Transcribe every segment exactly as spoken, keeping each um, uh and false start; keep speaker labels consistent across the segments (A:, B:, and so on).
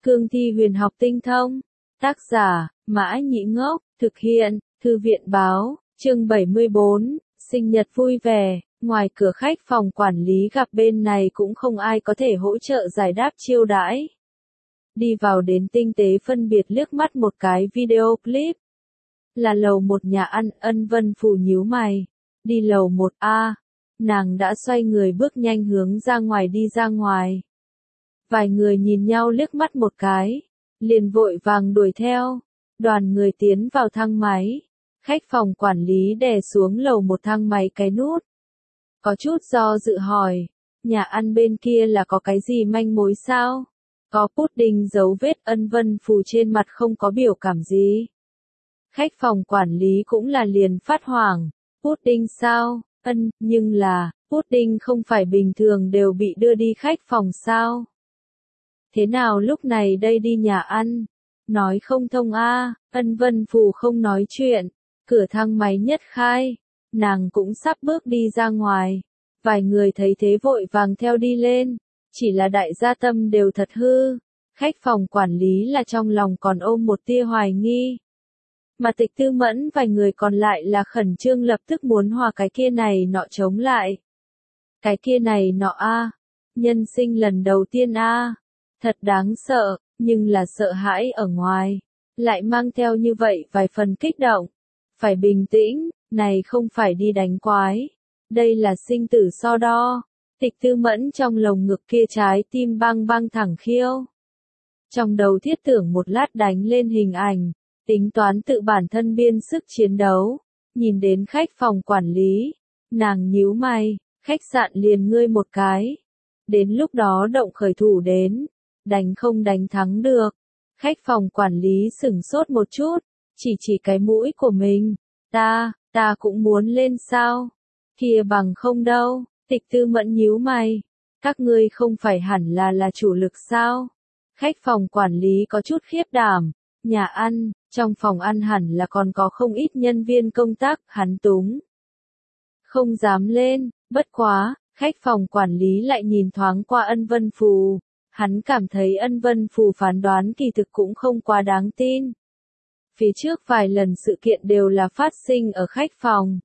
A: Cương thi huyền học tinh thông. Tác giả, Mã Nhĩ Ngốc, thực hiện, Thư viện Báo, chương bảy mươi bốn, sinh nhật vui vẻ. Ngoài cửa khách phòng quản lý gặp bên này cũng không ai có thể hỗ trợ giải đáp chiêu đãi. Đi vào đến tinh tế phân biệt liếc mắt một cái video clip. Là lầu một nhà ăn. Ân Vân Phù nhíu mày. Đi lầu một A. Nàng đã xoay người bước nhanh hướng ra ngoài đi ra ngoài. Vài người nhìn nhau liếc mắt một cái. Liền vội vàng đuổi theo. Đoàn người tiến vào thang máy. Khách phòng quản lý đè xuống lầu một thang máy cái nút. Có chút do dự hỏi. Nhà ăn bên kia là có cái gì manh mối sao? Có pudding dấu vết. Ân Vân Phù trên mặt không có biểu cảm gì. Khách phòng quản lý cũng là liền phát hoảng. Pudding sao? Ân, nhưng là, pudding không phải bình thường đều bị đưa đi khách phòng sao? Thế nào lúc này đây đi nhà ăn? Nói không thông a. Ân Vân Phù không nói chuyện. Cửa thang máy nhất khai. Nàng cũng sắp bước đi ra ngoài. Vài người thấy thế vội vàng theo đi lên. Chỉ là đại gia tâm đều thật hư. Khách phòng quản lý là trong lòng còn ôm một tia hoài nghi. Mà Tịch Tư Mẫn vài người còn lại là khẩn trương lập tức muốn hòa cái kia này nọ chống lại. Cái kia này nọ a, nhân sinh lần đầu tiên a, thật đáng sợ, nhưng là sợ hãi ở ngoài, lại mang theo như vậy vài phần kích động. Phải bình tĩnh, này không phải đi đánh quái, đây là sinh tử so đo. Tịch Tư Mẫn trong lồng ngực kia trái tim băng băng thẳng khiêu. Trong đầu thiết tưởng một lát đánh lên hình ảnh. Tính toán tự bản thân biên sức chiến đấu, nhìn đến khách phòng quản lý, nàng nhíu mày, khách sạn liền ngươi một cái. Đến lúc đó động khởi thủ đến, đánh không đánh thắng được. Khách phòng quản lý sửng sốt một chút, chỉ chỉ cái mũi của mình, ta, ta cũng muốn lên sao? Kia bằng không đâu. Tịch Tư Mẫn nhíu mày, các ngươi không phải hẳn là là chủ lực sao? Khách phòng quản lý có chút khiếp đảm, nhà ăn. Trong phòng ăn hẳn là còn có không ít nhân viên công tác, hắn túng. Không dám lên, bất quá, khách phòng quản lý lại nhìn thoáng qua Ân Vân Phù. Hắn cảm thấy Ân Vân Phù phán đoán kỳ thực cũng không quá đáng tin. Phía trước vài lần sự kiện đều là phát sinh ở khách phòng.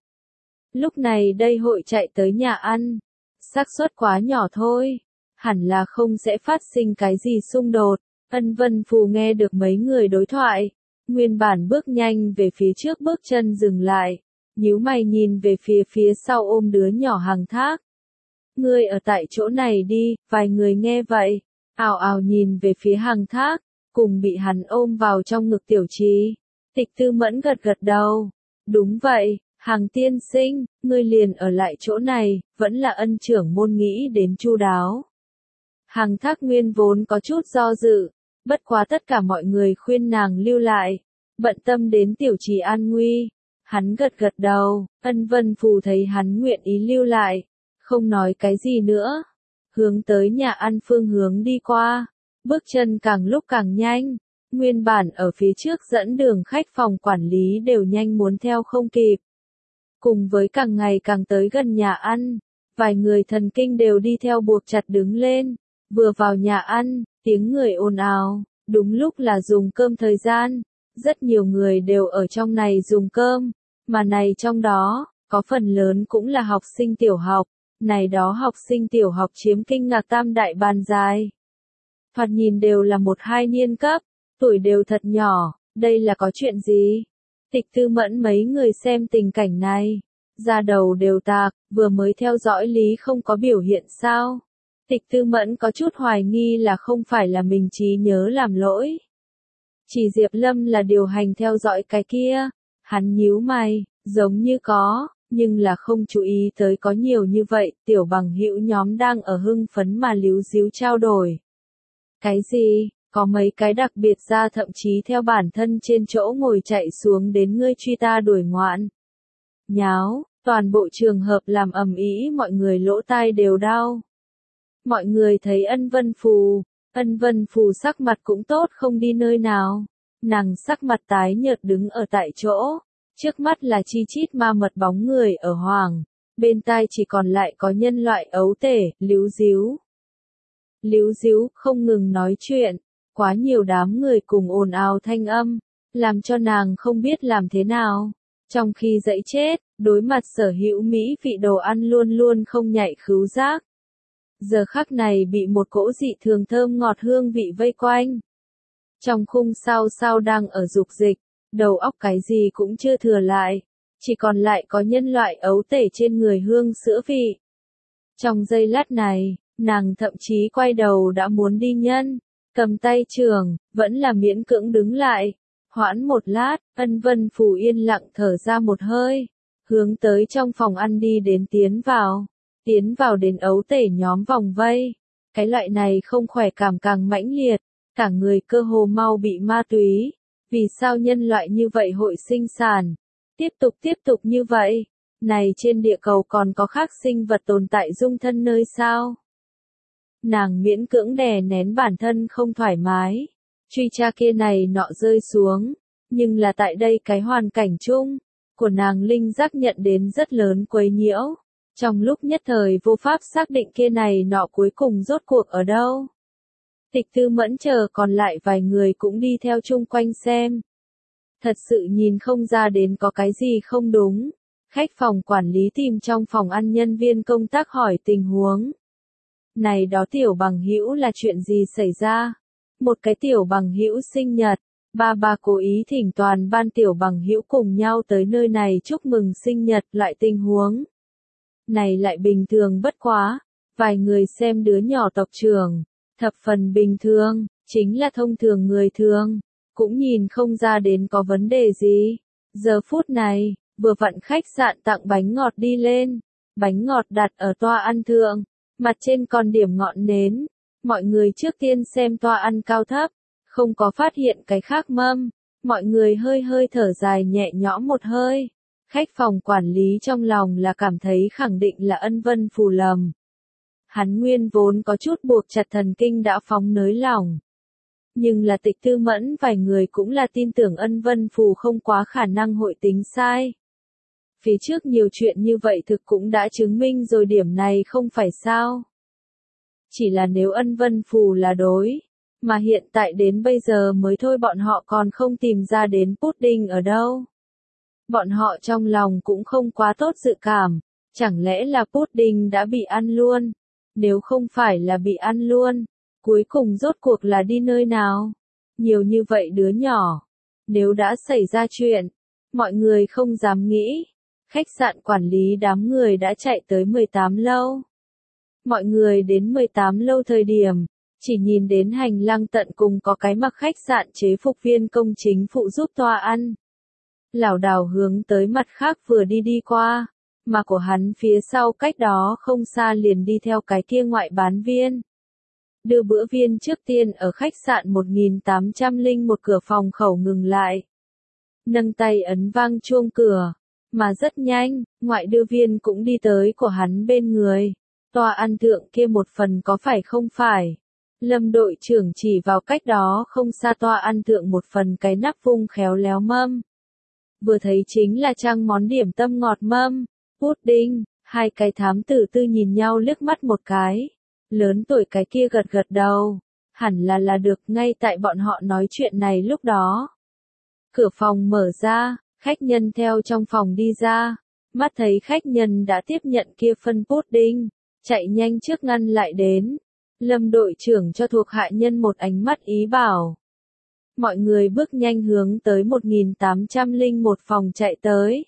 A: Lúc này đây hội chạy tới nhà ăn. Xác suất quá nhỏ thôi. Hẳn là không sẽ phát sinh cái gì xung đột. Ân Vân Phù nghe được mấy người đối thoại. Nguyên bản bước nhanh về phía trước bước chân dừng lại, nhíu mày nhìn về phía phía sau ôm đứa nhỏ Hằng Thác. Ngươi ở tại chỗ này đi, vài người nghe vậy, ào ào nhìn về phía Hằng Thác, cùng bị hắn ôm vào trong ngực Tiểu Trì. Tịch Tư Mẫn gật gật đầu, đúng vậy, Hằng tiên sinh, ngươi liền ở lại chỗ này, vẫn là Ân trưởng môn nghĩ đến chu đáo. Hằng Thác nguyên vốn có chút do dự. Bất quá tất cả mọi người khuyên nàng lưu lại, bận tâm đến Tiểu Trì an nguy. Hắn gật gật đầu, Ân Vân Phù thấy hắn nguyện ý lưu lại, không nói cái gì nữa. Hướng tới nhà ăn phương hướng đi qua, bước chân càng lúc càng nhanh, nguyên bản ở phía trước dẫn đường khách phòng quản lý đều nhanh muốn theo không kịp. Cùng với càng ngày càng tới gần nhà ăn, vài người thần kinh đều đi theo buộc chặt đứng lên, vừa vào nhà ăn. Tiếng người ồn ào, đúng lúc là dùng cơm thời gian, rất nhiều người đều ở trong này dùng cơm, mà này trong đó, có phần lớn cũng là học sinh tiểu học, này đó học sinh tiểu học chiếm kinh ngạc tam đại bàn dài. Thoạt nhìn đều là một hai niên cấp, tuổi đều thật nhỏ, đây là có chuyện gì? Tịch Tư Mẫn mấy người xem tình cảnh này, da đầu đều tạc, vừa mới theo dõi lý không có biểu hiện sao? Tịch Tư Mẫn có chút hoài nghi là không phải là mình trí nhớ làm lỗi. Chỉ Diệp Lâm là điều hành theo dõi cái kia. Hắn nhíu mày, giống như có, nhưng là không chú ý tới có nhiều như vậy, tiểu bằng hữu nhóm đang ở hưng phấn mà líu díu trao đổi. Cái gì, có mấy cái đặc biệt ra thậm chí theo bản thân trên chỗ ngồi chạy xuống đến ngươi truy ta đuổi ngoạn. Nháo, toàn bộ trường hợp làm ầm ĩ mọi người lỗ tai đều đau. Mọi người thấy Ân Vân Phù, Ân Vân Phù sắc mặt cũng tốt không đi nơi nào. Nàng sắc mặt tái nhợt đứng ở tại chỗ, trước mắt là chi chít ma mật bóng người ở hoàng, bên tai chỉ còn lại có nhân loại ấu tể, líu díu. Líu díu, không ngừng nói chuyện, Quá nhiều đám người cùng ồn ào thanh âm, làm cho nàng không biết làm thế nào. Trong khi dẫy chết, đối mặt sở hữu mỹ vị đồ ăn luôn luôn không nhạy khứu giác. Giờ khắc này bị một cỗ dị thường thơm ngọt hương vị vây quanh. Trong khung sao sao đang ở dục dịch, đầu óc cái gì cũng chưa thừa lại, chỉ còn lại có nhân loại ấu tể trên người hương sữa vị. Trong giây lát này, nàng thậm chí quay đầu đã muốn đi nhân, cầm tay trường, vẫn là miễn cưỡng đứng lại. Hoãn một lát, Ân Vân Phù yên lặng thở ra một hơi, hướng tới trong phòng ăn đi đến tiến vào, tiến vào đến ấu tể nhóm vòng vây. Cái loại này không khỏe cảm càng mãnh liệt, cả người cơ hồ mau bị ma túy. Vì sao nhân loại như vậy hội sinh sản? Tiếp tục tiếp tục như vậy, này trên địa cầu còn có khác sinh vật tồn tại dung thân nơi sao? Nàng miễn cưỡng đè nén bản thân không thoải mái, truy tra kia này nọ rơi xuống, nhưng là tại đây cái hoàn cảnh chung, của nàng linh giác nhận đến rất lớn quấy nhiễu, trong lúc nhất thời vô pháp xác định kia này nọ cuối cùng rốt cuộc ở đâu. Tịch Tư Mẫn chờ còn lại vài người cũng đi theo chung quanh xem. Thật sự nhìn không ra đến có cái gì không đúng. Khách phòng quản lý tìm trong phòng ăn nhân viên công tác hỏi tình huống. Này đó tiểu bằng hữu là chuyện gì xảy ra? Một cái tiểu bằng hữu sinh nhật, ba ba cố ý thỉnh toàn ban tiểu bằng hữu cùng nhau tới nơi này chúc mừng sinh nhật loại tình huống. Này lại bình thường bất quá, vài người xem đứa nhỏ tộc trưởng, thập phần bình thường, chính là thông thường người thường, cũng nhìn không ra đến có vấn đề gì. Giờ phút này, vừa vặn khách sạn tặng bánh ngọt đi lên, bánh ngọt đặt ở toa ăn thượng, mặt trên còn điểm ngọn nến. Mọi người trước tiên xem toa ăn cao thấp, không có phát hiện cái khác mâm, mọi người hơi hơi thở dài nhẹ nhõm một hơi. Khách phòng quản lý trong lòng là cảm thấy khẳng định là Ân Vân Phù lầm. Hắn nguyên vốn có chút buộc chặt thần kinh đã phóng nới lỏng. Nhưng là Tịch Tư Mẫn vài người cũng là tin tưởng Ân Vân Phù không quá khả năng hội tính sai. Phía trước nhiều chuyện như vậy thực cũng đã chứng minh rồi điểm này không phải sao. Chỉ là nếu Ân Vân Phù là đối, mà hiện tại đến bây giờ mới thôi bọn họ còn không tìm ra đến pudding ở đâu. Bọn họ trong lòng cũng không quá tốt dự cảm, chẳng lẽ là pudding đã bị ăn luôn? Nếu không phải là bị ăn luôn, cuối cùng rốt cuộc là đi nơi nào? Nhiều như vậy đứa nhỏ, nếu đã xảy ra chuyện, mọi người không dám nghĩ. Khách sạn quản lý đám người đã chạy tới mười tám lâu. Mọi người đến mười tám lâu thời điểm, chỉ nhìn đến hành lang tận cùng có cái mặc khách sạn chế phục viên công chính phụ giúp toa ăn. Lảo đảo hướng tới mặt khác vừa đi đi qua, mà của hắn phía sau cách đó không xa liền đi theo cái kia ngoại bán viên. Đưa bữa viên trước tiên ở khách sạn một nghìn tám trăm lẻ một cửa phòng khẩu ngừng lại. Nâng tay ấn vang chuông cửa, mà rất nhanh, ngoại đưa viên cũng đi tới của hắn bên người. Toa ăn thượng kia một phần có phải không phải? Lâm đội trưởng chỉ vào cách đó không xa toa ăn thượng một phần cái nắp vung khéo léo mâm. Vừa thấy chính là trang món điểm tâm ngọt mâm, pudding. Hai cái thám tử tư nhìn nhau liếc mắt một cái. Lớn tuổi cái kia gật gật đầu. Hẳn là là được ngay tại bọn họ nói chuyện này lúc đó. Cửa phòng mở ra, khách nhân theo trong phòng đi ra. Mắt thấy khách nhân đã tiếp nhận kia phân pudding, chạy nhanh trước ngăn lại đến. Lâm đội trưởng cho thuộc hạ nhân một ánh mắt ý bảo. Mọi người bước nhanh hướng tới một nghìn tám trăm lẻ một phòng chạy tới.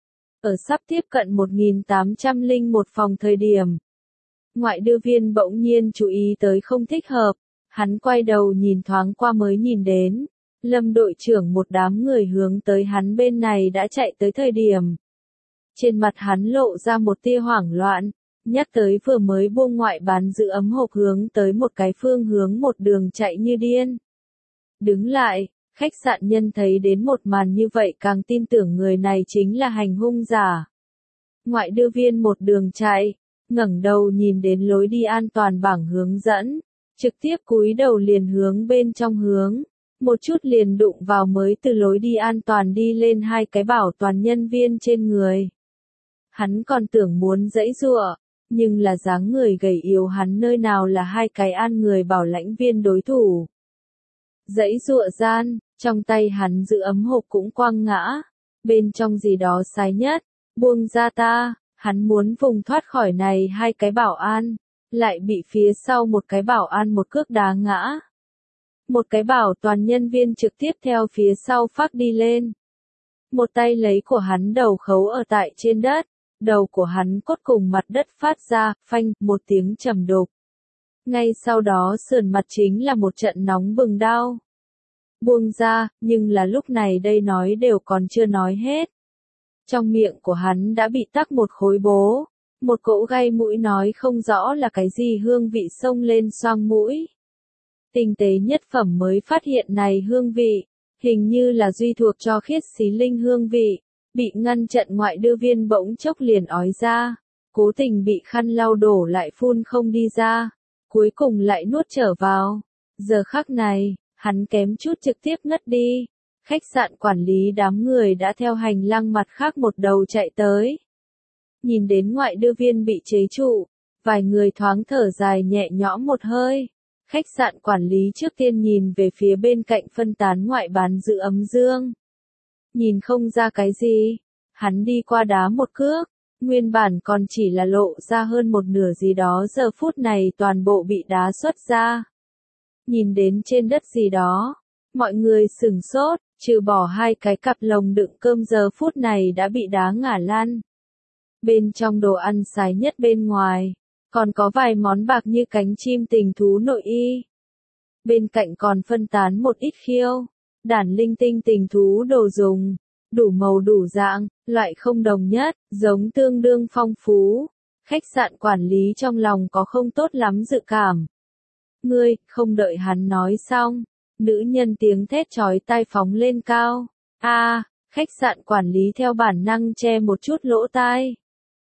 A: Ở sắp tiếp cận một nghìn tám trăm lẻ một phòng thời điểm, ngoại đưa viên bỗng nhiên chú ý tới không thích hợp, hắn quay đầu nhìn thoáng qua mới nhìn đến. Lâm đội trưởng một đám người hướng tới hắn bên này đã chạy tới thời điểm. Trên mặt hắn lộ ra một tia hoảng loạn, nhắc tới vừa mới buông ngoại bán giữ ấm hộp hướng tới một cái phương hướng một đường chạy như điên. Đứng lại, khách sạn nhân thấy đến một màn như vậy càng tin tưởng người này chính là hành hung giả. Ngoại đưa viên một đường chạy, ngẩng đầu nhìn đến lối đi an toàn bảng hướng dẫn, trực tiếp cúi đầu liền hướng bên trong hướng, một chút liền đụng vào mới từ lối đi an toàn đi lên hai cái bảo toàn nhân viên trên người. Hắn còn tưởng muốn giãy giụa, nhưng là dáng người gầy yếu hắn nơi nào là hai cái an người bảo lãnh viên đối thủ. Dãy dụa gian, trong tay hắn giữ ấm hộp cũng quăng ngã. Bên trong gì đó sai nhất, buông ra ta, hắn muốn vùng thoát khỏi này hai cái bảo an, lại bị phía sau một cái bảo an một cước đá ngã. Một cái bảo toàn nhân viên trực tiếp theo phía sau phác đi lên. Một tay lấy của hắn đầu khấu ở tại trên đất, đầu của hắn cốt cùng mặt đất phát ra, phanh, một tiếng trầm đục. Ngay sau đó sườn mặt chính là một trận nóng bừng đau. Buông ra, nhưng là lúc này đây nói đều còn chưa nói hết. Trong miệng của hắn đã bị tắc một khối bố, một cỗ gai mũi nói không rõ là cái gì hương vị xông lên xoang mũi. Tinh tế nhất phẩm mới phát hiện này hương vị, hình như là duy thuộc cho khiết xí linh hương vị, bị ngăn trận ngoại đưa viên bỗng chốc liền ói ra, cố tình bị khăn lau đổ lại phun không đi ra, cuối cùng lại nuốt trở vào. Giờ khắc này, hắn kém chút trực tiếp ngất đi. Khách sạn quản lý đám người đã theo hành lang mặt khác một đầu chạy tới. Nhìn đến ngoại đưa viên bị chế trụ, vài người thoáng thở dài nhẹ nhõm một hơi. Khách sạn quản lý trước tiên nhìn về phía bên cạnh phân tán ngoại bán giữ ấm dương. Nhìn không ra cái gì, hắn đi qua đá một cước, nguyên bản còn chỉ là lộ ra hơn một nửa gì đó giờ phút này toàn bộ bị đá xuất ra. Nhìn đến trên đất gì đó, mọi người sửng sốt, trừ bỏ hai cái cặp lồng đựng cơm giờ phút này đã bị đá ngả lăn. Bên trong đồ ăn xài nhất bên ngoài, còn có vài món bạc như cánh chim tình thú nội y. Bên cạnh còn phân tán một ít khiêu, đản linh tinh tình thú đồ dùng, đủ màu đủ dạng, loại không đồng nhất, giống tương đương phong phú. Khách sạn quản lý trong lòng có không tốt lắm dự cảm. Ngươi, không đợi hắn nói xong, nữ nhân tiếng thét chói tai phóng lên cao. A, khách sạn quản lý theo bản năng che một chút lỗ tai.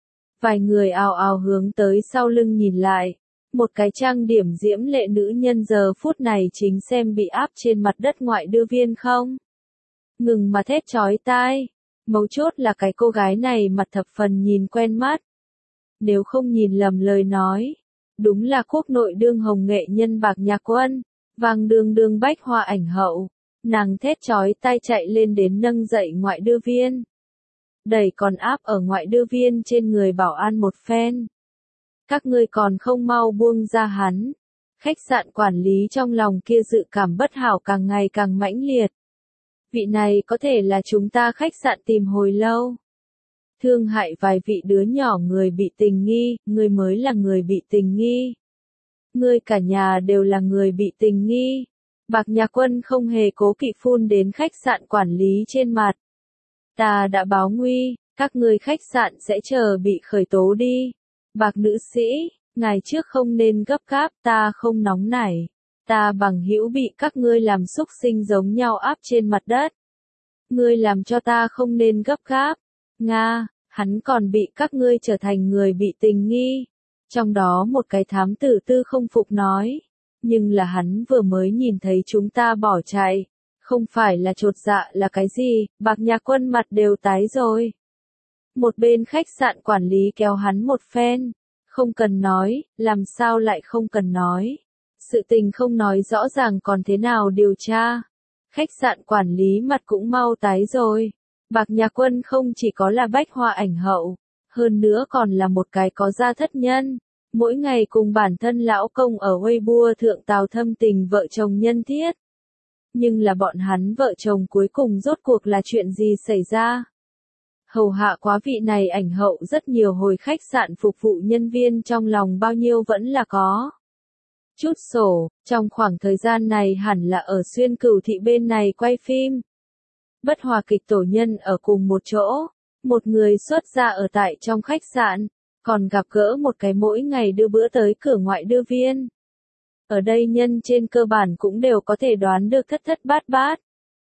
A: Vài người ào ào hướng tới sau lưng nhìn lại, một cái trang điểm diễm lệ nữ nhân giờ phút này chính xem bị áp trên mặt đất ngoại đưa viên không. Ngừng mà thét chói tai, mấu chốt là cái cô gái này mặt thập phần nhìn quen mắt. Nếu không nhìn lầm lời nói, đúng là quốc nội đương hồng nghệ nhân Bạc Nhạc Quân, vang đương đương bách hoa ảnh hậu. Nàng thét chói tai chạy lên đến nâng dậy ngoại đưa viên. Đẩy còn áp ở ngoại đưa viên trên người bảo an một phen. Các ngươi còn không mau buông ra hắn. Khách sạn quản lý trong lòng kia dự cảm bất hảo càng ngày càng mãnh liệt. Vị này có thể là chúng ta khách sạn tìm hồi lâu. Thương hại vài vị đứa nhỏ người bị tình nghi, ngươi mới là người bị tình nghi. Ngươi cả nhà đều là người bị tình nghi. Bạc Nhạc Quân không hề cố kỵ phun đến khách sạn quản lý trên mặt. Ta đã báo nguy, các ngươi khách sạn sẽ chờ bị khởi tố đi. Bạc nữ sĩ, ngày trước không nên gấp gáp, ta không nóng nảy. Ta bằng hữu bị các ngươi làm xúc sinh giống nhau áp trên mặt đất. Ngươi làm cho ta không nên gấp gáp. Nga, hắn còn bị các ngươi trở thành người bị tình nghi. Trong đó một cái thám tử tư không phục nói. Nhưng là hắn vừa mới nhìn thấy chúng ta bỏ chạy. Không phải là chột dạ là cái gì, Bạc Nhạc Quân mặt đều tái rồi. Một bên khách sạn quản lý kéo hắn một phen. Không cần nói, làm sao lại không cần nói. Sự tình không nói rõ ràng còn thế nào điều tra. Khách sạn quản lý mặt cũng mau tái rồi. Bạc Nhạc Quân không chỉ có là bách hoa ảnh hậu, hơn nữa còn là một cái có gia thất nhân. Mỗi ngày cùng bản thân lão công ở Weibo thượng tào thâm tình vợ chồng nhân thiết. Nhưng là bọn hắn vợ chồng cuối cùng rốt cuộc là chuyện gì xảy ra? Hầu hạ quá vị này ảnh hậu rất nhiều hồi khách sạn phục vụ nhân viên trong lòng bao nhiêu vẫn là có. Chút sổ, trong khoảng thời gian này hẳn là ở xuyên cửu thị bên này quay phim. Bất hòa kịch tổ nhân ở cùng một chỗ, một người xuất ra ở tại trong khách sạn, còn gặp gỡ một cái mỗi ngày đưa bữa tới cửa ngoại đưa viên. Ở đây nhân trên cơ bản cũng đều có thể đoán được thất thất bát bát.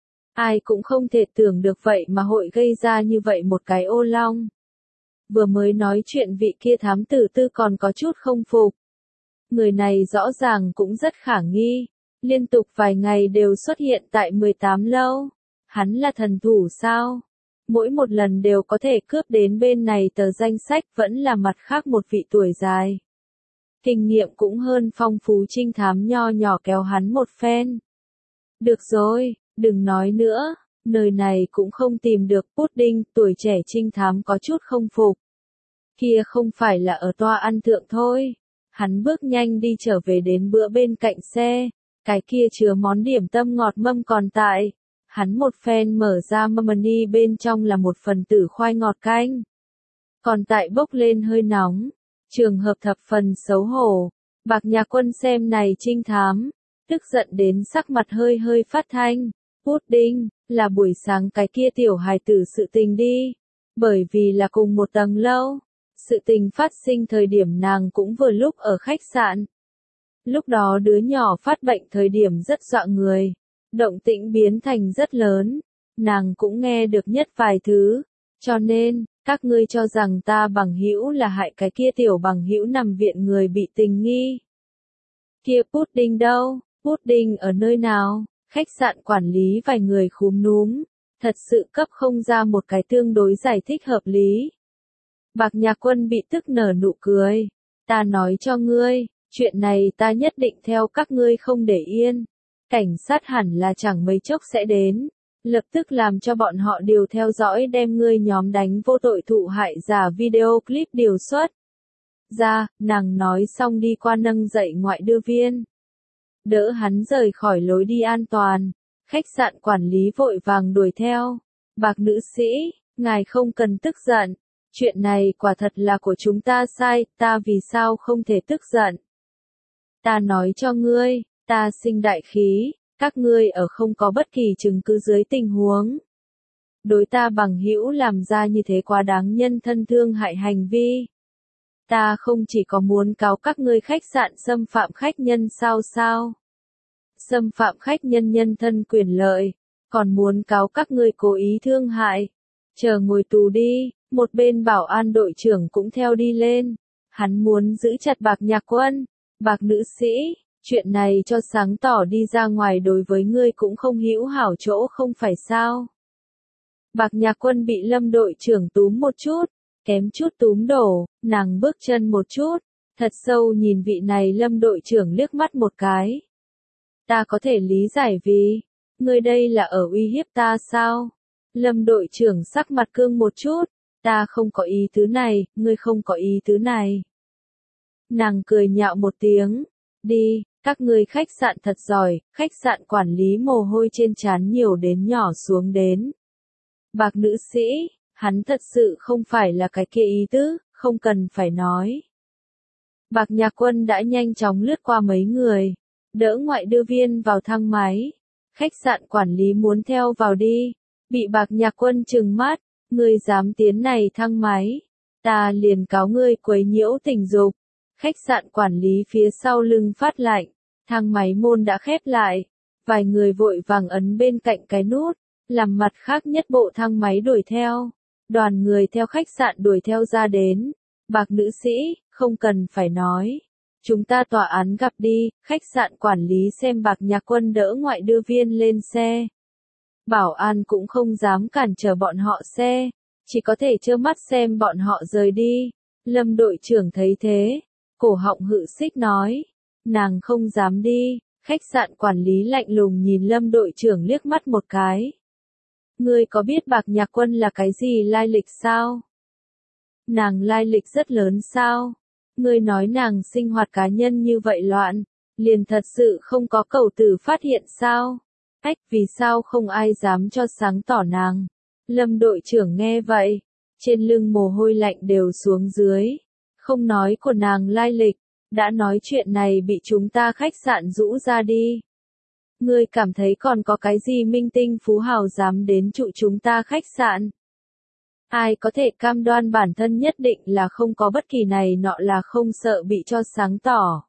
A: Ai cũng không thể tưởng được vậy mà hội gây ra như vậy một cái ô long. Vừa mới nói chuyện vị kia thám tử tư còn có chút không phục. Người này rõ ràng cũng rất khả nghi, liên tục vài ngày đều xuất hiện tại mười tám lâu. Hắn là thần thủ sao? Mỗi một lần đều có thể cướp đến bên này tờ danh sách vẫn là mặt khác một vị tuổi dài. Kinh nghiệm cũng hơn phong phú trinh thám nho nhỏ kéo hắn một phen. Được rồi, đừng nói nữa, nơi này cũng không tìm được pudding, tuổi trẻ trinh thám có chút không phục. Kia không phải là ở toa ăn thượng thôi. Hắn bước nhanh đi trở về đến bữa bên cạnh xe, cái kia chứa món điểm tâm ngọt mâm còn tại. Hắn một phen mở ra mâm, bên trong là một phần tử khoai ngọt canh. Còn tại bốc lên hơi nóng, trường hợp thập phần xấu hổ. Bạc Nhạc Quân xem này trinh thám, tức giận đến sắc mặt hơi hơi phát thanh. Pudding, là buổi sáng cái kia tiểu hài tử sự tình đi. Bởi vì là cùng một tầng lâu, sự tình phát sinh thời điểm nàng cũng vừa lúc ở khách sạn. Lúc đó đứa nhỏ phát bệnh thời điểm rất dọa người. Động tĩnh biến thành rất lớn. Nàng cũng nghe được nhất vài thứ. Cho nên, các ngươi cho rằng ta bằng hữu là hại cái kia tiểu bằng hữu nằm viện người bị tình nghi. Kia pudding đâu? Pudding ở nơi nào? Khách sạn quản lý vài người khúm núm. Thật sự cấp không ra một cái tương đối giải thích hợp lý. Bạc Nhạc Quân bị tức nở nụ cười. Ta nói cho ngươi, chuyện này ta nhất định theo các ngươi không để yên. Cảnh sát hẳn là chẳng mấy chốc sẽ đến. Lập tức làm cho bọn họ điều theo dõi đem ngươi nhóm đánh vô tội thụ hại giả video clip điều xuất. Ra, nàng nói xong đi qua nâng dậy ngoại đưa viên. Đỡ hắn rời khỏi lối đi an toàn. Khách sạn quản lý vội vàng đuổi theo. Bạc nữ sĩ, ngài không cần tức giận. Chuyện này quả thật là của chúng ta sai, ta vì sao không thể tức giận. Ta nói cho ngươi, ta sinh đại khí, các ngươi ở không có bất kỳ chứng cứ dưới tình huống. Đối ta bằng hữu làm ra như thế quá đáng nhân thân thương hại hành vi. Ta không chỉ có muốn cáo các ngươi khách sạn xâm phạm khách nhân sao sao. Xâm phạm khách nhân nhân thân quyền lợi, còn muốn cáo các ngươi cố ý thương hại. Chờ ngồi tù đi, một bên bảo an đội trưởng cũng theo đi lên. Hắn muốn giữ chặt Bạc Nhạc Quân. Bạc nữ sĩ, chuyện này cho sáng tỏ đi ra ngoài đối với ngươi cũng không hữu hảo chỗ không phải sao. Bạc Nhạc Quân bị Lâm đội trưởng túm một chút, kém chút túm đổ, nàng bước chân một chút, thật sâu nhìn vị này Lâm đội trưởng liếc mắt một cái. Ta có thể lý giải vì, ngươi đây là ở uy hiếp ta sao? Lâm đội trưởng sắc mặt cương một chút, ta không có ý tứ này, ngươi không có ý tứ này. Nàng cười nhạo một tiếng, đi, các ngươi khách sạn thật giỏi, khách sạn quản lý mồ hôi trên trán nhiều đến nhỏ xuống đến. Bạc nữ sĩ, hắn thật sự không phải là cái kia ý tứ, không cần phải nói. Bạc Nhạc Quân đã nhanh chóng lướt qua mấy người, đỡ ngoại đưa viên vào thang máy. Khách sạn quản lý muốn theo vào đi, bị Bạc Nhạc Quân trừng mắt, ngươi dám tiến này thang máy, ta liền cáo ngươi quấy nhiễu tình dục. Khách sạn quản lý phía sau lưng phát lạnh, thang máy môn đã khép lại, vài người vội vàng ấn bên cạnh cái nút, làm mặt khác nhất bộ thang máy đuổi theo. Đoàn người theo khách sạn đuổi theo ra đến. Bạc nữ sĩ, không cần phải nói. Chúng ta tòa án gặp đi, khách sạn quản lý xem Bạc Nhạc Quân đỡ ngoại đưa viên lên xe. Bảo an cũng không dám cản trở bọn họ xe, chỉ có thể trơ mắt xem bọn họ rời đi. Lâm đội trưởng thấy thế, cổ họng hự xích nói, nàng không dám đi. Khách sạn quản lý lạnh lùng nhìn Lâm đội trưởng liếc mắt một cái. Ngươi có biết Bạc Nhạc Quân là cái gì lai lịch sao? Nàng lai lịch rất lớn sao? Ngươi nói nàng sinh hoạt cá nhân như vậy loạn, liền thật sự không có cầu tử phát hiện sao? Ách, vì sao không ai dám cho sáng tỏ nàng? Lâm đội trưởng nghe vậy, trên lưng mồ hôi lạnh đều xuống dưới. Không nói của nàng lai lịch, đã nói chuyện này bị chúng ta khách sạn rũ ra đi. Ngươi cảm thấy còn có cái gì minh tinh phú hào dám đến trụ chúng ta khách sạn? Ai có thể cam đoan bản thân nhất định là không có bất kỳ này nọ là không sợ bị cho sáng tỏ.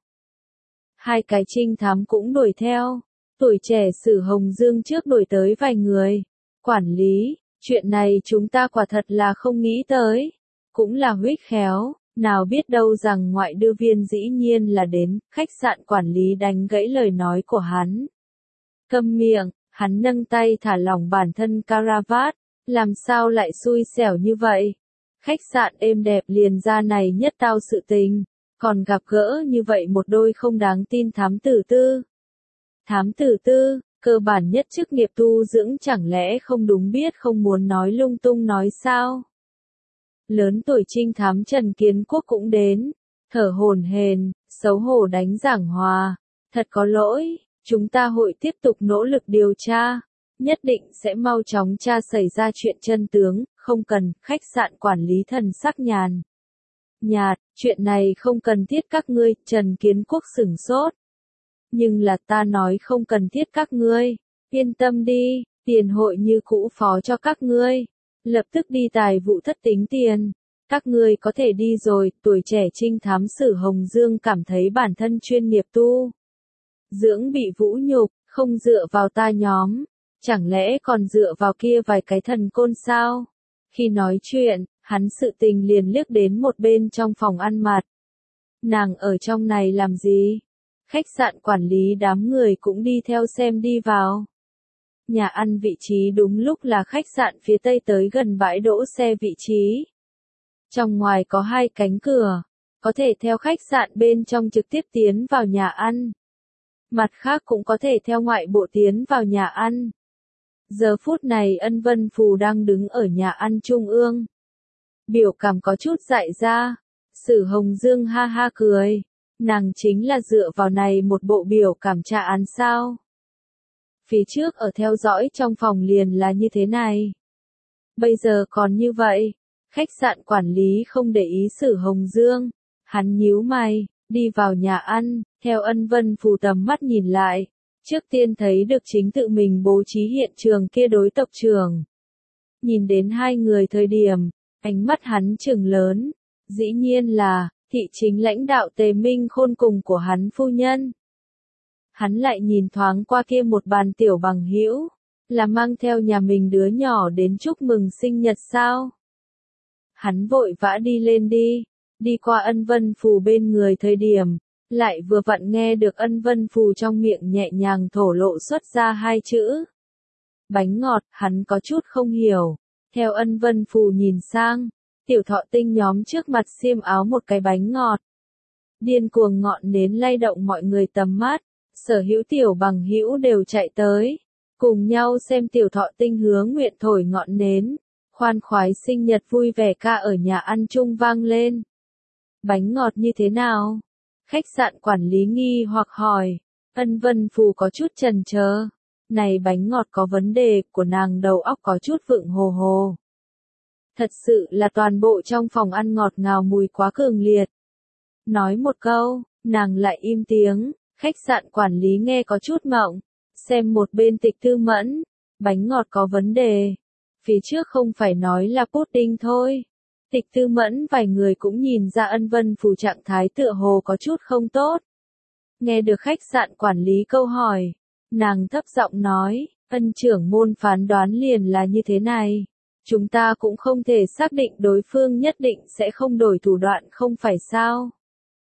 A: Hai cái trinh thám cũng đuổi theo. Tuổi trẻ Sử Hồng Dương trước đuổi tới vài người. Quản lý, chuyện này chúng ta quả thật là không nghĩ tới. Cũng là huyết khéo, nào biết đâu rằng ngoại đưa viên dĩ nhiên là đến. Khách sạn quản lý đánh gãy lời nói của hắn. Câm miệng, hắn nâng tay thả lỏng bản thân caravat, làm sao lại xui xẻo như vậy? Khách sạn êm đẹp liền ra này nhất tao sự tình, còn gặp gỡ như vậy một đôi không đáng tin thám tử tư. Thám tử tư, Cơ bản nhất chức nghiệp tu dưỡng chẳng lẽ không đúng biết không muốn nói lung tung nói sao? Lớn tuổi trinh thám Trần Kiến Quốc cũng đến, thở hổn hển, xấu hổ đánh giảng hòa. Thật có lỗi, chúng ta hội tiếp tục nỗ lực điều tra. Nhất định sẽ mau chóng tra xảy ra chuyện chân tướng, không cần, khách sạn quản lý thần sắc nhàn. Nhạt, chuyện này không cần thiết các ngươi, Trần Kiến Quốc sửng sốt. Nhưng là ta nói không cần thiết các ngươi, yên tâm đi, tiền hội như cũ phó cho các ngươi. Lập tức đi tài vụ thất tính tiền. Các ngươi có thể đi rồi, tuổi trẻ trinh thám Sử Hồng Dương cảm thấy bản thân chuyên nghiệp tu dưỡng bị vũ nhục, không dựa vào ta nhóm, chẳng lẽ còn dựa vào kia vài cái thần côn sao? Khi nói chuyện, hắn sự tình liền liếc đến một bên trong phòng ăn mặt. Nàng ở trong này làm gì? Khách sạn quản lý đám người cũng đi theo xem đi vào. Nhà ăn vị trí đúng lúc là khách sạn phía tây tới gần bãi đỗ xe vị trí. Trong ngoài có hai cánh cửa, có thể theo khách sạn bên trong trực tiếp tiến vào nhà ăn. Mặt khác cũng có thể theo ngoại bộ tiến vào nhà ăn. Giờ phút này Ân Vân Phù đang đứng ở nhà ăn trung ương. Biểu cảm có chút dại ra. Sử Hồng Dương ha ha cười. Nàng chính là dựa vào này một bộ biểu cảm tra án sao. Phía trước ở theo dõi trong phòng liền là như thế này. Bây giờ còn như vậy. Khách sạn quản lý không để ý Sử Hồng Dương. Hắn nhíu mày, đi vào nhà ăn, theo Ân Vân Phù tầm mắt nhìn lại. Trước tiên thấy được chính tự mình bố trí hiện trường kia đối tộc trưởng. Nhìn đến hai người thời điểm, ánh mắt hắn trừng lớn. Dĩ nhiên là, thị chính lãnh đạo Tề Minh Khôn cùng của hắn phu nhân. Hắn lại nhìn thoáng qua kia một bàn tiểu bằng hữu, là mang theo nhà mình đứa nhỏ đến chúc mừng sinh nhật sao? Hắn vội vã đi lên đi, đi qua Ân Vân Phù bên người thời điểm, lại vừa vặn nghe được Ân Vân Phù trong miệng nhẹ nhàng thổ lộ xuất ra hai chữ. Bánh ngọt, hắn có chút không hiểu. Theo Ân Vân Phù nhìn sang, Tiểu Thọ Tinh nhóm trước mặt xiêm áo một cái bánh ngọt. Điên cuồng ngọn nến lay động mọi người tầm mắt, sở hữu tiểu bằng hữu đều chạy tới, cùng nhau xem Tiểu Thọ Tinh hứa nguyện thổi ngọn nến, khoan khoái sinh nhật vui vẻ ca ở nhà ăn chung vang lên. Bánh ngọt như thế nào? Khách sạn quản lý nghi hoặc hỏi. Ân Vân Phù có chút chần chờ. Này bánh ngọt có vấn đề, của nàng đầu óc có chút vượng hồ hồ. Thật sự là toàn bộ trong phòng ăn ngọt ngào mùi quá cường liệt. Nói một câu, nàng lại im tiếng. Khách sạn quản lý nghe có chút mộng. Xem một bên Tịch Tư Mẫn. Bánh ngọt có vấn đề. Phía trước không phải nói là pudding thôi. Tịch Tư Mẫn vài người cũng nhìn ra Ân Vân Phù trạng thái tựa hồ có chút không tốt. Nghe được khách sạn quản lý câu hỏi, nàng thấp giọng nói, Ân trưởng môn phán đoán liền là như thế này. Chúng ta cũng không thể xác định đối phương nhất định sẽ không đổi thủ đoạn không phải sao.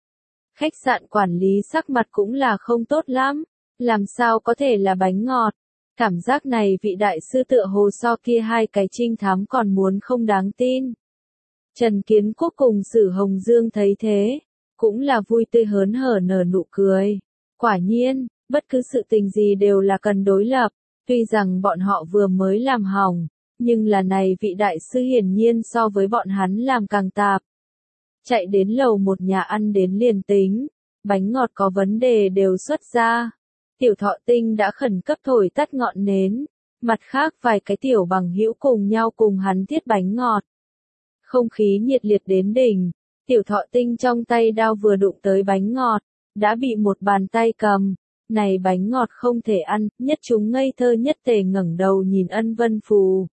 A: Khách sạn quản lý sắc mặt cũng là không tốt lắm, làm sao có thể là bánh ngọt. Cảm giác này vị đại sư tựa hồ so kia hai cái trinh thám còn muốn không đáng tin. Trần Kiến Quốc cùng Sử Hồng Dương thấy thế, cũng là vui tươi hớn hở nở nụ cười. Quả nhiên, bất cứ sự tình gì đều là cần đối lập, tuy rằng bọn họ vừa mới làm hỏng, nhưng là này vị đại sư hiển nhiên so với bọn hắn làm càng tạp. Chạy đến lầu một nhà ăn đến liền tính, bánh ngọt có vấn đề đều xuất ra. Tiểu Thọ Tinh đã khẩn cấp thổi tắt ngọn nến, mặt khác vài cái tiểu bằng hữu cùng nhau cùng hắn thiết bánh ngọt. Không khí nhiệt liệt đến đỉnh, Tiểu Thọ Tinh trong tay đao vừa đụng tới bánh ngọt, đã bị một bàn tay cầm. Này bánh ngọt không thể ăn, nhất chúng ngây thơ nhất tề ngẩng đầu nhìn Ân Vân Phù.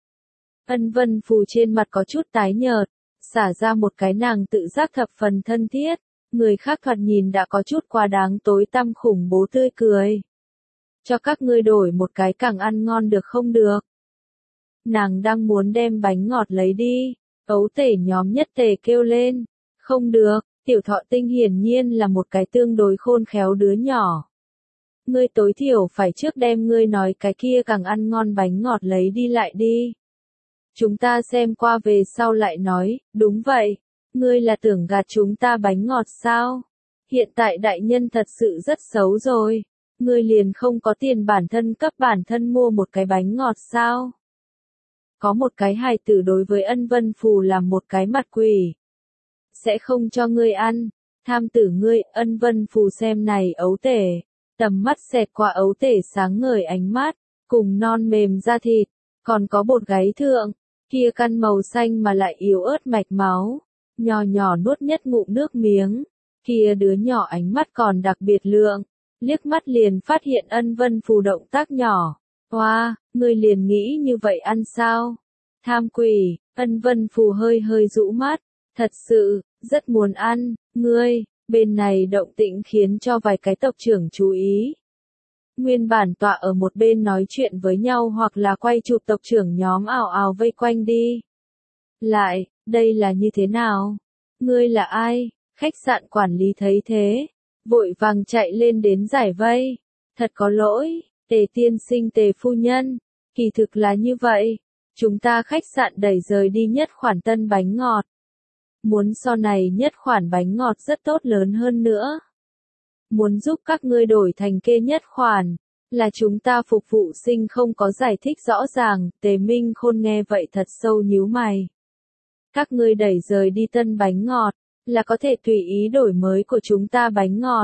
A: Ân Vân Phù trên mặt có chút tái nhợt, xả ra một cái nàng tự giác thập phần thân thiết, người khác thoạt nhìn đã có chút quá đáng tối tăm khủng bố tươi cười. Cho các ngươi đổi một cái càng ăn ngon được không được? Nàng đang muốn đem bánh ngọt lấy đi, ấu tể nhóm nhất tề kêu lên. Không được, Tiểu Thọ Tinh hiển nhiên là một cái tương đối khôn khéo đứa nhỏ. Ngươi tối thiểu phải trước đem ngươi nói cái kia càng ăn ngon bánh ngọt lấy đi lại đi. Chúng ta xem qua về sau lại nói, đúng vậy, ngươi là tưởng gạt chúng ta bánh ngọt sao? Hiện tại đại nhân thật sự rất xấu rồi. Ngươi liền không có tiền bản thân cấp bản thân mua một cái bánh ngọt sao? Có một cái hài tử đối với Ân Vân Phù làm một cái mặt quỷ. Sẽ không cho ngươi ăn, tham tử ngươi. Ân Vân Phù xem này ấu tể, tầm mắt xẹt qua ấu tể sáng ngời ánh mắt, cùng non mềm da thịt, còn có bột gáy thượng, kia căn màu xanh mà lại yếu ớt mạch máu, nhỏ nhỏ nuốt nhất ngụm nước miếng, kia đứa nhỏ ánh mắt còn đặc biệt lượng, liếc mắt liền phát hiện Ân Vân Phù động tác nhỏ. Hoa, wow, ngươi liền nghĩ như vậy ăn sao? Tham quỷ. Ân Vân Phù hơi hơi rũ mắt, thật sự, rất muốn ăn. Ngươi, bên này động tĩnh khiến cho vài cái tộc trưởng chú ý. Nguyên bản tọa ở một bên nói chuyện với nhau hoặc là quay chụp tộc trưởng nhóm ào ào vây quanh đi. Lại, đây là như thế nào? Ngươi là ai? Khách sạn quản lý thấy thế, vội vàng chạy lên đến giải vây. Thật có lỗi, Tề tiên sinh Tề phu nhân, kỳ thực là như vậy. Chúng ta khách sạn đẩy rời đi nhất khoản tân bánh ngọt. Muốn sau này nhất khoản bánh ngọt rất tốt lớn hơn nữa. Muốn giúp các ngươi đổi thành kê nhất khoản, là chúng ta phục vụ sinh không có giải thích rõ ràng. Tề Minh Khôn nghe vậy thật sâu nhíu mày. Các ngươi đẩy rời đi tân bánh ngọt, là có thể tùy ý đổi mới của chúng ta bánh ngọt.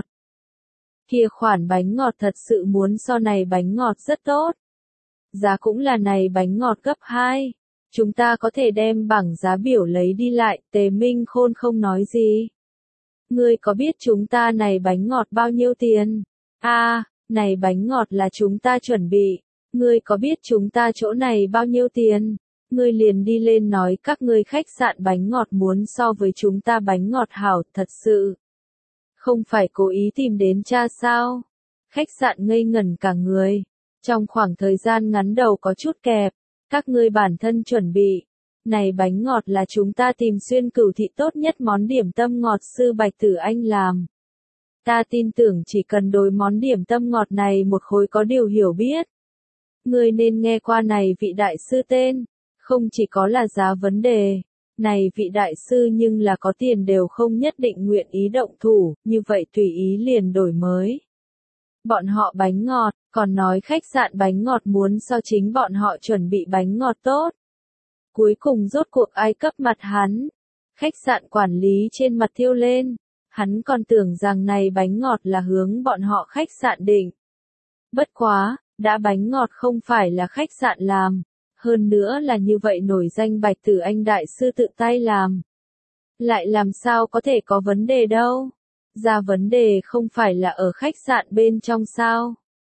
A: Kia khoản bánh ngọt thật sự muốn sau này bánh ngọt rất tốt. Giá cũng là này bánh ngọt gấp hai. Chúng ta có thể đem bảng giá biểu lấy đi lại. Tề Minh Khôn không nói gì. Ngươi có biết chúng ta này bánh ngọt bao nhiêu tiền? A, à, này bánh ngọt là chúng ta chuẩn bị. Ngươi có biết chúng ta chỗ này bao nhiêu tiền? Ngươi liền đi lên nói các ngươi khách sạn bánh ngọt muốn so với chúng ta bánh ngọt hảo, thật sự. Không phải cố ý tìm đến cha sao? Khách sạn ngây ngẩn cả người. Trong khoảng thời gian ngắn đầu có chút kẹp, các ngươi bản thân chuẩn bị. Này bánh ngọt là chúng ta tìm xuyên cửu thị tốt nhất món điểm tâm ngọt sư Bạch Tử Anh làm. Ta tin tưởng chỉ cần đối món điểm tâm ngọt này một khối có điều hiểu biết. Ngươi nên nghe qua này vị đại sư tên, không chỉ có là giá vấn đề. Này vị đại sư nhưng là có tiền đều không nhất định nguyện ý động thủ, như vậy tùy ý liền đổi mới. Bọn họ bánh ngọt, còn nói khách sạn bánh ngọt muốn so chính bọn họ chuẩn bị bánh ngọt tốt. Cuối cùng rốt cuộc ai cấp mặt hắn. Khách sạn quản lý trên mặt thiêu lên. Hắn còn tưởng rằng này bánh ngọt là hướng bọn họ khách sạn định. Bất quá, đã bánh ngọt không phải là khách sạn làm. Hơn nữa là như vậy nổi danh Bạch Tử Anh đại sư tự tay làm. Lại làm sao có thể có vấn đề đâu. Ra vấn đề không phải là ở khách sạn bên trong sao.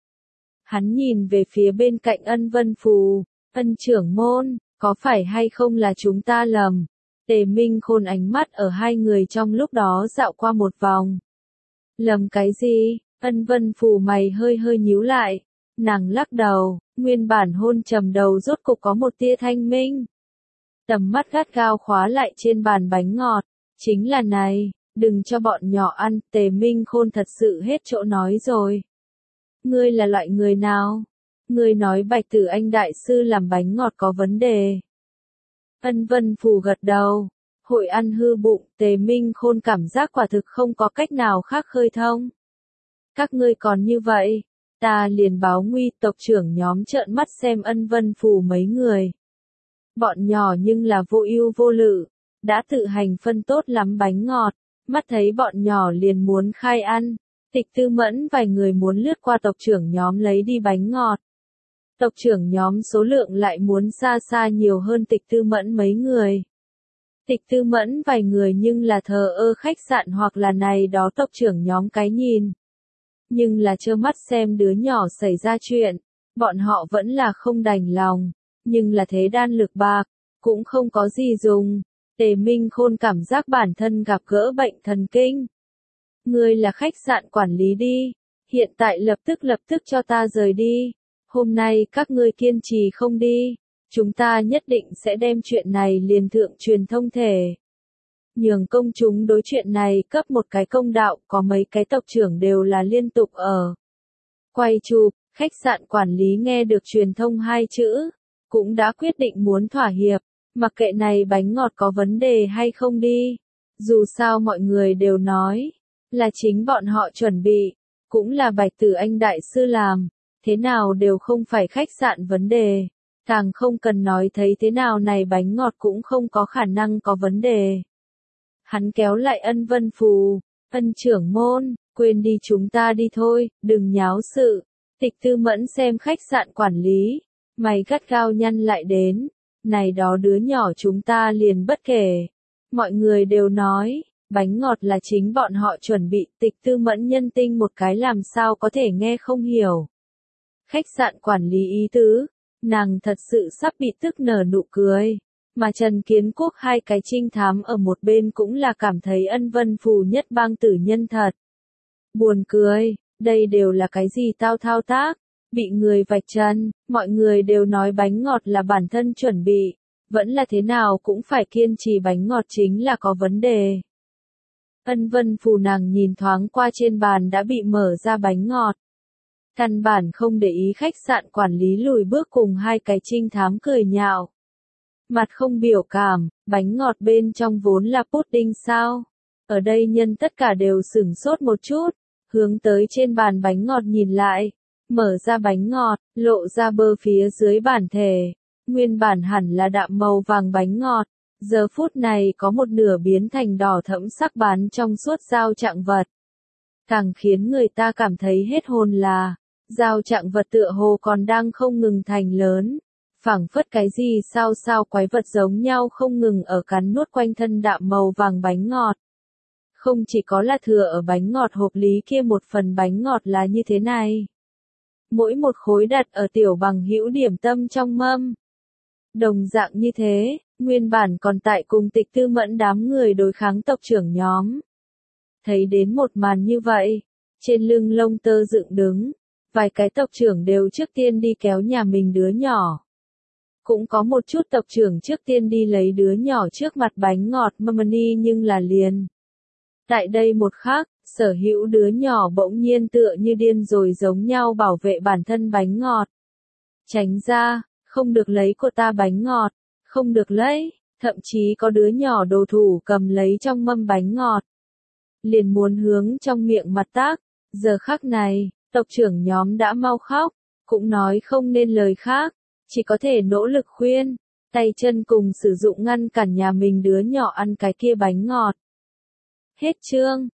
A: Hắn nhìn về phía bên cạnh Ân Vân Phù. Ân trưởng môn, có phải hay không là chúng ta lầm? Tề Minh Khôn ánh mắt ở hai người trong lúc đó dạo qua một vòng. Lầm cái gì? Ân Vân Phù mày hơi hơi nhíu lại. Nàng lắc đầu, nguyên bản hôn trầm đầu rốt cục có một tia thanh minh. Tầm mắt gắt gao khóa lại trên bàn bánh ngọt. Chính là này, đừng cho bọn nhỏ ăn. Tề Minh Khôn thật sự hết chỗ nói rồi. Ngươi là loại người nào? Ngươi nói Bạch Tử Anh đại sư làm bánh ngọt có vấn đề. Ân Vân Phù gật đầu. Hội ăn hư bụng. Tề Minh Khôn cảm giác quả thực không có cách nào khác khơi thông. Các ngươi còn như vậy, ta liền báo nguy. Tộc trưởng nhóm trợn mắt xem Ân Vân Phù mấy người. Bọn nhỏ nhưng là vô ưu vô lự, đã tự hành phân tốt lắm bánh ngọt, mắt thấy bọn nhỏ liền muốn khai ăn. Tịch Tư Mẫn vài người muốn lướt qua tộc trưởng nhóm lấy đi bánh ngọt. Tộc trưởng nhóm số lượng lại muốn xa xa nhiều hơn Tịch Tư Mẫn mấy người. Tịch Tư Mẫn vài người nhưng là thờ ơ khách sạn hoặc là này đó tộc trưởng nhóm cái nhìn. Nhưng là trơ mắt xem đứa nhỏ xảy ra chuyện, bọn họ vẫn là không đành lòng, nhưng là thế đan lực bạc, cũng không có gì dùng. Tề Minh Khôn cảm giác bản thân gặp gỡ bệnh thần kinh. Ngươi là khách sạn quản lý đi, hiện tại lập tức lập tức cho ta rời đi. Hôm nay các ngươi kiên trì không đi, chúng ta nhất định sẽ đem chuyện này liền thượng truyền thông thể. Nhường công chúng đối chuyện này cấp một cái công đạo. Có mấy cái tộc trưởng đều là liên tục ở quay chụp. Khách sạn quản lý nghe được truyền thông hai chữ, cũng đã quyết định muốn thỏa hiệp, mặc kệ này bánh ngọt có vấn đề hay không đi. Dù sao mọi người đều nói, là chính bọn họ chuẩn bị, cũng là Bạch Tử Anh đại sư làm, thế nào đều không phải khách sạn vấn đề, càng không cần nói thấy thế nào này bánh ngọt cũng không có khả năng có vấn đề. Hắn kéo lại Ân Vân Phù, Ân trưởng môn, quên đi chúng ta đi thôi, đừng nháo sự. Tịch Tư Mẫn xem khách sạn quản lý, mày gắt gao nhăn lại đến, này đó đứa nhỏ chúng ta liền bất kể. Mọi người đều nói, bánh ngọt là chính bọn họ chuẩn bị, Tịch Tư Mẫn nhân tinh một cái làm sao có thể nghe không hiểu. Khách sạn quản lý ý tứ, nàng thật sự sắp bị tức nở nụ cười. Mà Trần Kiến Quốc hai cái trinh thám ở một bên cũng là cảm thấy Ân Vân Phù nhất bang tử nhân thật. Buồn cười, đây đều là cái gì tao thao tác, bị người vạch trần, mọi người đều nói bánh ngọt là bản thân chuẩn bị, vẫn là thế nào cũng phải kiên trì bánh ngọt chính là có vấn đề. Ân Vân Phù nàng nhìn thoáng qua trên bàn đã bị mở ra bánh ngọt. Căn bản không để ý khách sạn quản lý lùi bước cùng hai cái trinh thám cười nhạo. Mặt không biểu cảm, bánh ngọt bên trong vốn là pudding sao? Ở đây nhân tất cả đều sửng sốt một chút, hướng tới trên bàn bánh ngọt nhìn lại, mở ra bánh ngọt, lộ ra bơ phía dưới bản thể, nguyên bản hẳn là đạm màu vàng bánh ngọt, giờ phút này có một nửa biến thành đỏ thẫm sắc bán trong suốt dao trạng vật. Càng khiến người ta cảm thấy hết hồn là, dao trạng vật tựa hồ còn đang không ngừng thành lớn. Phảng phất cái gì sao sao quái vật giống nhau không ngừng ở cắn nuốt quanh thân đạm màu vàng bánh ngọt. Không chỉ có là thừa ở bánh ngọt hộp lý kia một phần bánh ngọt là như thế này. Mỗi một khối đặt ở tiểu bằng hữu điểm tâm trong mâm. Đồng dạng như thế, nguyên bản còn tại cùng Tịch Tư Mẫn đám người đối kháng tộc trưởng nhóm. Thấy đến một màn như vậy, trên lưng lông tơ dựng đứng, vài cái tộc trưởng đều trước tiên đi kéo nhà mình đứa nhỏ. Cũng có một chút tộc trưởng trước tiên đi lấy đứa nhỏ trước mặt bánh ngọt Mamani nhưng là liền. Tại đây một khắc, sở hữu đứa nhỏ bỗng nhiên tựa như điên rồi giống nhau bảo vệ bản thân bánh ngọt. Tránh ra, không được lấy của ta bánh ngọt, không được lấy, thậm chí có đứa nhỏ đồ thủ cầm lấy trong mâm bánh ngọt. Liền muốn hướng trong miệng mặt tác, giờ khắc này, tộc trưởng nhóm đã mau khóc, cũng nói không nên lời khác. Chỉ có thể nỗ lực khuyên, tay chân cùng sử dụng ngăn cản nhà mình đứa nhỏ ăn cái kia bánh ngọt. Hết chương.